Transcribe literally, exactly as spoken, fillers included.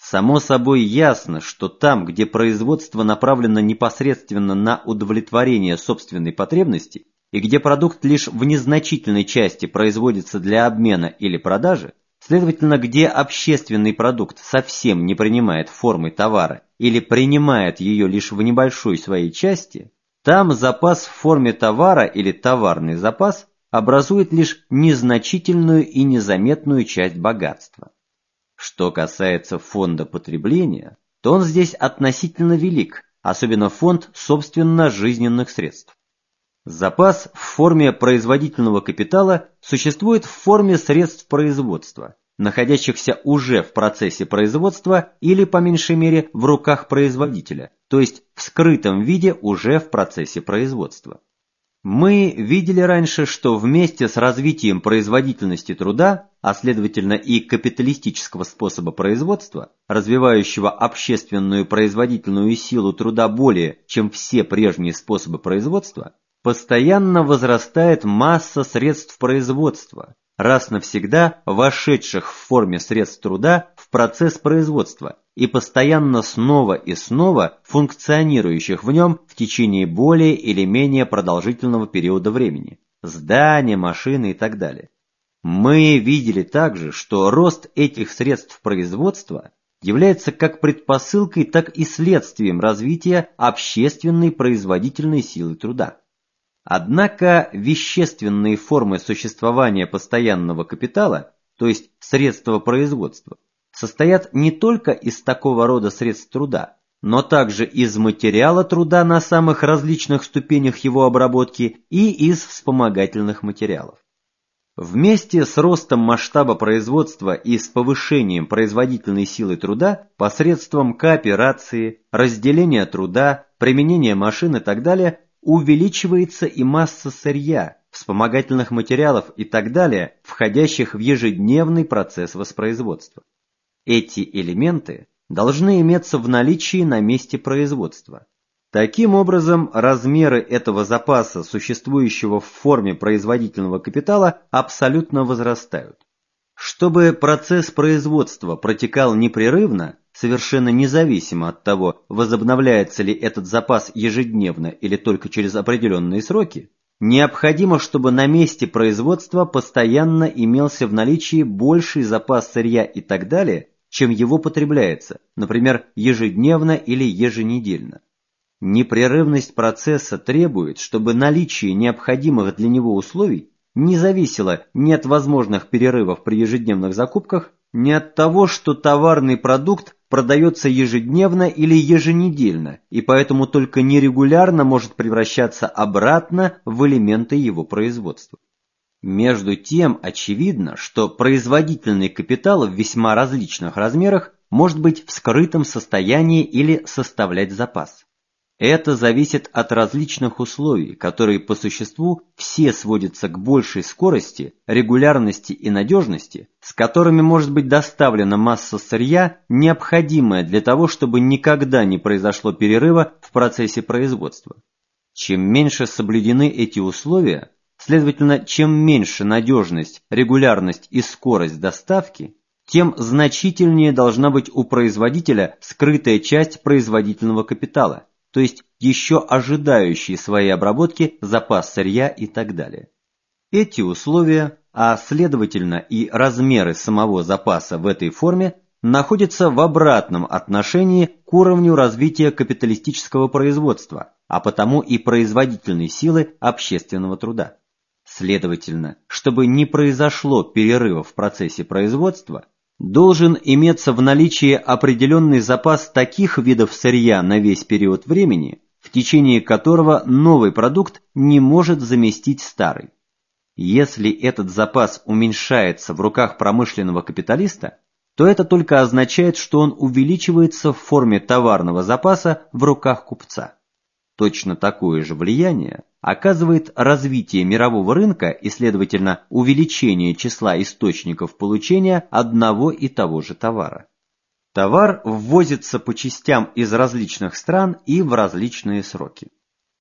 Само собой ясно, что там, где производство направлено непосредственно на удовлетворение собственной потребности и где продукт лишь в незначительной части производится для обмена или продажи, следовательно, где общественный продукт совсем не принимает формы товара или принимает ее лишь в небольшой своей части, там запас в форме товара или товарный запас образует лишь незначительную и незаметную часть богатства. Что касается фонда потребления, то он здесь относительно велик, особенно фонд собственно жизненных средств. Запас в форме производительного капитала существует в форме средств производства, находящихся уже в процессе производства или, по меньшей мере, в руках производителя, то есть в скрытом виде уже в процессе производства. Мы видели раньше, что вместе с развитием производительности труда, а следовательно и капиталистического способа производства, развивающего общественную производительную силу труда более, чем все прежние способы производства, постоянно возрастает масса средств производства, раз навсегда вошедших в форме средств труда в процесс производства и постоянно снова и снова функционирующих в нем в течение более или менее продолжительного периода времени, здания, машины и так далее. Мы видели также, что рост этих средств производства является как предпосылкой, так и следствием развития общественной производительной силы труда. Однако вещественные формы существования постоянного капитала, то есть средства производства, состоят не только из такого рода средств труда, но также из материала труда на самых различных ступенях его обработки и из вспомогательных материалов. Вместе с ростом масштаба производства и с повышением производительной силы труда посредством кооперации, разделения труда, применения машин и так далее увеличивается и масса сырья, вспомогательных материалов и так далее, входящих в ежедневный процесс воспроизводства. Эти элементы должны иметься в наличии на месте производства. Таким образом, размеры этого запаса, существующего в форме производительного капитала, абсолютно возрастают. Чтобы процесс производства протекал непрерывно, совершенно независимо от того, возобновляется ли этот запас ежедневно или только через определенные сроки, необходимо, чтобы на месте производства постоянно имелся в наличии больший запас сырья и так далее, чем его потребляется, например, ежедневно или еженедельно. Непрерывность процесса требует, чтобы наличие необходимых для него условий не зависело ни от возможных перерывов при ежедневных закупках, ни от того, что товарный продукт продается ежедневно или еженедельно, и поэтому только нерегулярно может превращаться обратно в элементы его производства. Между тем очевидно, что производительный капитал в весьма различных размерах может быть в скрытом состоянии или составлять запас. Это зависит от различных условий, которые по существу все сводятся к большей скорости, регулярности и надежности, с которыми может быть доставлена масса сырья, необходимая для того, чтобы никогда не произошло перерыва в процессе производства. Чем меньше соблюдены эти условия, следовательно, чем меньше надежность, регулярность и скорость доставки, тем значительнее должна быть у производителя скрытая часть производительного капитала, то есть еще ожидающий своей обработки запас сырья и так далее. Эти условия, а следовательно и размеры самого запаса в этой форме, находятся в обратном отношении к уровню развития капиталистического производства, а потому и производительной силы общественного труда. Следовательно, чтобы не произошло перерыва в процессе производства, должен иметься в наличии определенный запас таких видов сырья на весь период времени, в течение которого новый продукт не может заместить старый. Если этот запас уменьшается в руках промышленного капиталиста, то это только означает, что он увеличивается в форме товарного запаса в руках купца. Точно такое же влияние оказывает развитие мирового рынка и, следовательно, увеличение числа источников получения одного и того же товара. Товар ввозится по частям из различных стран и в различные сроки.